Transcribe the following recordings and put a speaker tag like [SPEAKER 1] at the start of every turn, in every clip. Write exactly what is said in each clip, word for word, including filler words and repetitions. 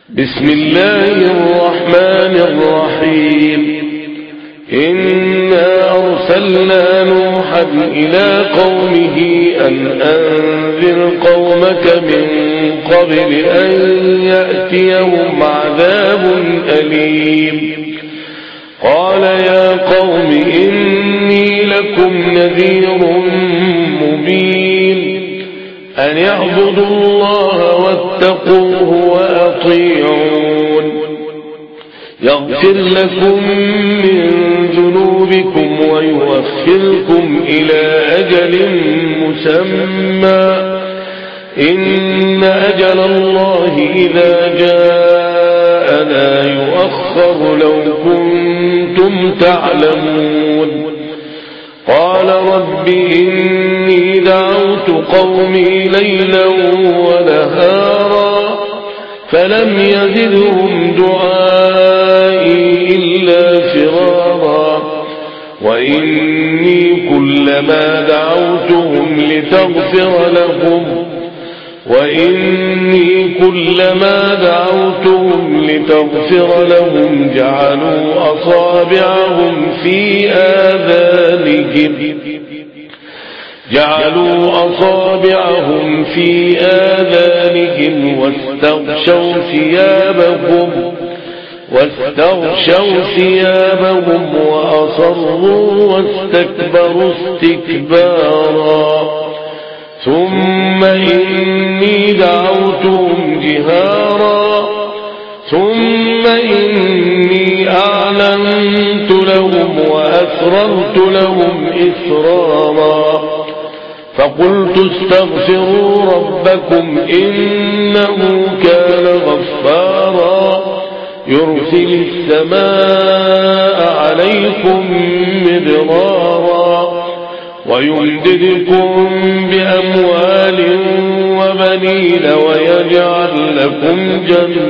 [SPEAKER 1] بسم الله الرحمن الرحيم إنا أرسلنا نوحا إلى قومه أن أنذر قومك من قبل أن يأتيهم عذاب أليم قال يا قوم إني لكم نذير مبين أن اعبدوا الله واتقوه وأطيعون يغفر لكم من ذنوبكم ويؤخركم إلى أجل مسمى إن أجل الله إذا جاء لا يؤخر لو كنتم تعلمون قال رب إني دعوت قومي ليلا ونهارا فلم يزدهم دعائي إلا فرارا وإني كلما دعوتهم لتغفر لهم وإني كلما دعوتهم لتغفر لهم جعلوا أصابعهم في آذانهم جعلوا أصابعهم في آذانهم واستغشوا ثيابهم واستغشوا ثيابهم وأصروا واستكبروا استكبارا ثم إني دعوتهم جهارا ثم إني أعلنت لهم وأسررت لهم إسرارا فقلت استغفروا ربكم إنه كان غفارا يرسل السماء عليكم مدرارا ويمددكم بأموال وبنين ويجعل لكم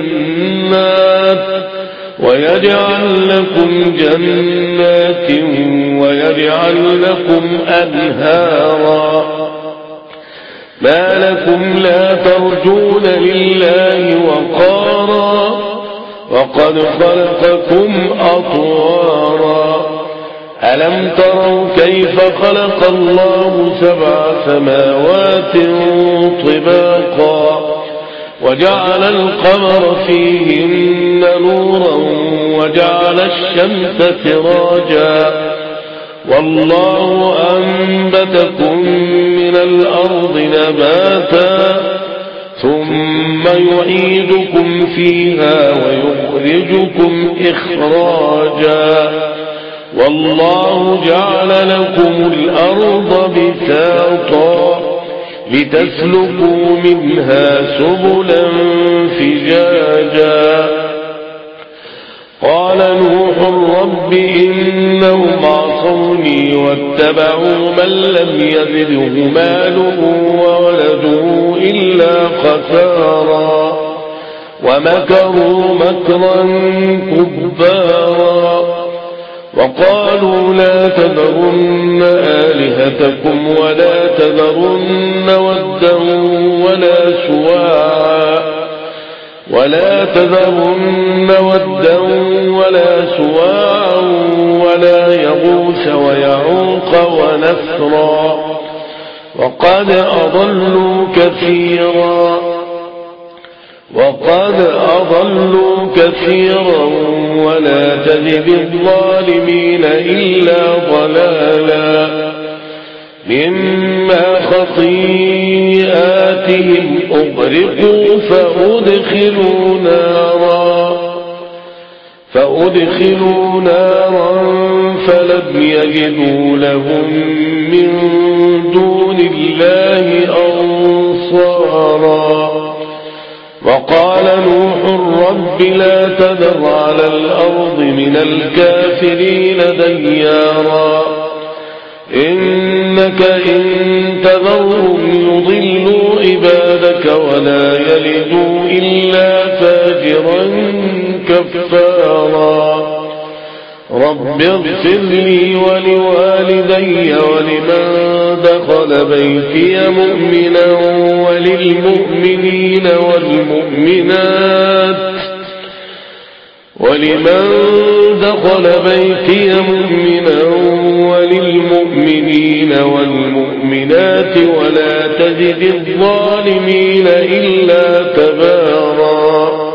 [SPEAKER 1] جنات ويجعل لكم جنات ويجعل لكم أنهارا ما لكم لا ترجون لله وقارا وقد خلقكم أطوارا ألم تروا كيف خلق الله سبع سماوات طباقا وجعل القمر فيهن نورا وجعل الشمس سراجا والله أنبتكم من الأرض نباتا ثم يعيدكم فيها ويخرجكم إخراجا والله جعل لكم الأرض بساطا لتسلكوا منها سبلا فجاجا قال نوح رب إنهم عصوني واتبعوا من لم يزده ماله وولده إلا خسارا ومكروا مكرا كبارا وقالوا لا تذرن آلهتكم ولا تذرن ودا ولا سواعا ولا تذرن ودا ولا سواعا ولا يغوث ويعوق ونسرا وقد أضلوا كثيرا وقد أضلوا كثيرا ولا تزد الظالمين إلا ضلالا مما خطيئاتهم أغرقوا فأدخلوا نارا فأدخلوا نارا فلم يجدوا لهم من دون الله أنصارا وقال نوح رب لا تذر على الأرض من الكافرين ديارا إنك إن تذرهم يضلوا عبادك ولا يلدوا إلا فاجرا كفارا رب اغفر لي ولوالدي ولمن دخل بيتي مؤمنا وللمؤمنين والمؤمنات ولمن دخل بيتي مؤمنا وللمؤمنين والمؤمنات ولا تزد الظالمين إلا تبارا